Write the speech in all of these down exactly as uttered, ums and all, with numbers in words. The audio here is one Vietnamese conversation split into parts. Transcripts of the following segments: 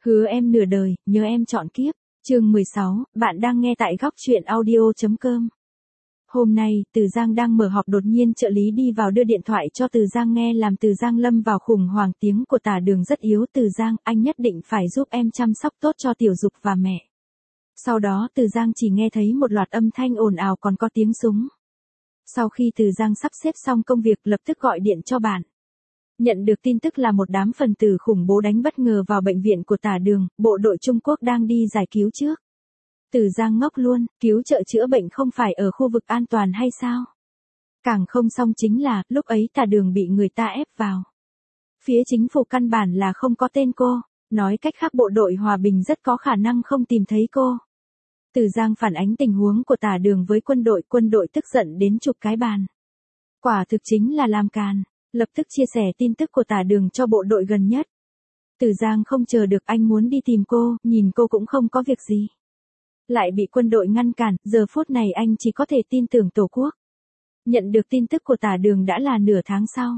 Hứa em nửa đời, nhớ em trọn kiếp. Chương mười sáu, bạn đang nghe tại góc truyện audio chấm com. Hôm nay, Từ Giang đang mở họp đột nhiên trợ lý đi vào đưa điện thoại cho Từ Giang nghe làm Từ Giang lâm vào khủng hoảng, tiếng của Tả Đường rất yếu. Từ Giang, anh nhất định phải giúp em chăm sóc tốt cho Tiểu Dục và mẹ. Sau đó Từ Giang chỉ nghe thấy một loạt âm thanh ồn ào còn có tiếng súng. Sau khi Từ Giang sắp xếp xong công việc lập tức gọi điện cho bạn. Nhận được tin tức là một đám phần tử khủng bố đánh bất ngờ vào bệnh viện của Tả Đường, bộ đội Trung Quốc đang đi giải cứu trước. Từ Giang ngốc luôn, cứu trợ chữa bệnh không phải ở khu vực an toàn hay sao? Càng không xong chính là, lúc ấy Tả Đường bị người ta ép vào. Phía chính phủ căn bản là không có tên cô, nói cách khác bộ đội hòa bình rất có khả năng không tìm thấy cô. Từ Giang phản ánh tình huống của Tả Đường với quân đội, quân đội tức giận đến chụp cái bàn. Quả thực chính là làm càn. Lập tức chia sẻ tin tức của Tả Đường cho bộ đội gần nhất. Từ Giang không chờ được, anh muốn đi tìm cô, nhìn cô cũng không có việc gì. Lại bị quân đội ngăn cản, giờ phút này anh chỉ có thể tin tưởng Tổ quốc. Nhận được tin tức của Tả Đường đã là nửa tháng sau.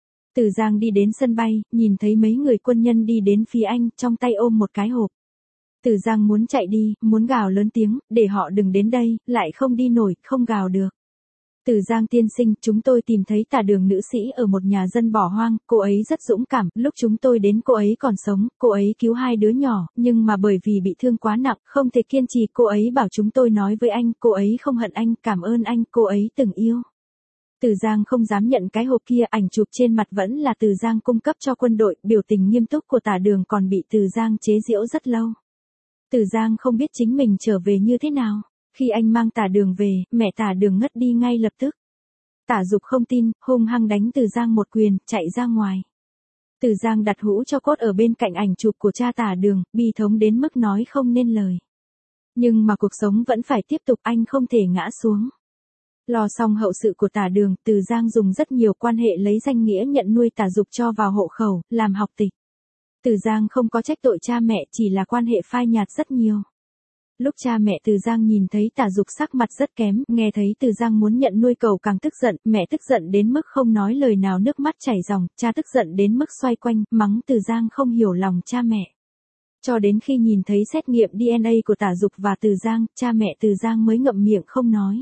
Từ Giang đi đến sân bay, nhìn thấy mấy người quân nhân đi đến phía anh, trong tay ôm một cái hộp. Từ Giang muốn chạy đi, muốn gào lớn tiếng, để họ đừng đến đây, lại không đi nổi, không gào được. Từ Giang tiên sinh, chúng tôi tìm thấy Tả Đường nữ sĩ ở một nhà dân bỏ hoang, cô ấy rất dũng cảm, lúc chúng tôi đến cô ấy còn sống, cô ấy cứu hai đứa nhỏ, nhưng mà bởi vì bị thương quá nặng, không thể kiên trì, cô ấy bảo chúng tôi nói với anh, cô ấy không hận anh, cảm ơn anh, cô ấy từng yêu. Từ Giang không dám nhận cái hộp kia, ảnh chụp trên mặt vẫn là Từ Giang cung cấp cho quân đội, biểu tình nghiêm túc của Tả Đường còn bị Từ Giang chế giễu rất lâu. Từ Giang không biết chính mình trở về như thế nào. Khi anh mang Tả Đường về, mẹ Tả Đường ngất đi ngay lập tức. Tả Dục không tin, hung hăng đánh Từ Giang một quyền, chạy ra ngoài. Từ Giang đặt hũ cho cốt ở bên cạnh ảnh chụp của cha Tả Đường, bi thống đến mức nói không nên lời. Nhưng mà cuộc sống vẫn phải tiếp tục, anh không thể ngã xuống. Lo xong hậu sự của Tả Đường, Từ Giang dùng rất nhiều quan hệ lấy danh nghĩa nhận nuôi Tả Dục cho vào hộ khẩu, làm học tịch. Từ Giang không có trách tội cha mẹ, chỉ là quan hệ phai nhạt rất nhiều. Lúc cha mẹ Từ Giang nhìn thấy Tả Dục sắc mặt rất kém, nghe thấy Từ Giang muốn nhận nuôi cậu càng tức giận, mẹ tức giận đến mức không nói lời nào, nước mắt chảy ròng, cha tức giận đến mức xoay quanh, mắng Từ Giang không hiểu lòng cha mẹ. Cho đến khi nhìn thấy xét nghiệm đê en a của Tả Dục và Từ Giang, cha mẹ Từ Giang mới ngậm miệng không nói.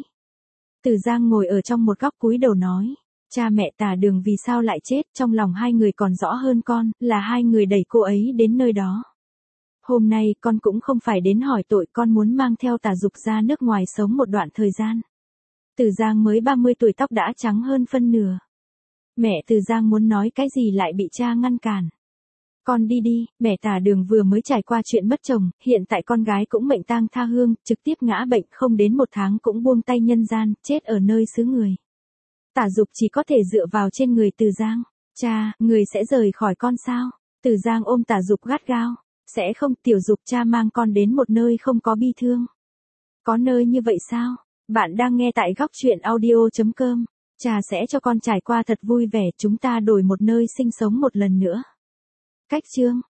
Từ Giang ngồi ở trong một góc cúi đầu nói, cha mẹ Tả Đường vì sao lại chết, trong lòng hai người còn rõ hơn con, là hai người đẩy cô ấy đến nơi đó. Hôm nay con cũng không phải đến hỏi tội, con muốn mang theo Tả Dục ra nước ngoài sống một đoạn thời gian. Từ Giang mới ba mươi tuổi, tóc đã trắng hơn phân nửa. Mẹ Từ Giang muốn nói cái gì lại bị cha ngăn cản. Con đi đi, mẹ Tả Đường vừa mới trải qua chuyện mất chồng, hiện tại con gái cũng mệnh tang tha hương, trực tiếp ngã bệnh, không đến một tháng cũng buông tay nhân gian, chết ở nơi xứ người. Tả Dục chỉ có thể dựa vào trên người Từ Giang. Cha, người sẽ rời khỏi con sao? Từ Giang ôm Tả Dục gắt gao. Sẽ không, Tiểu Dục, cha mang con đến một nơi không có bi thương. Có nơi như vậy sao? Bạn đang nghe tại góc truyện audio chấm com. Cha sẽ cho con trải qua thật vui vẻ, chúng ta đổi một nơi sinh sống một lần nữa. Cách chương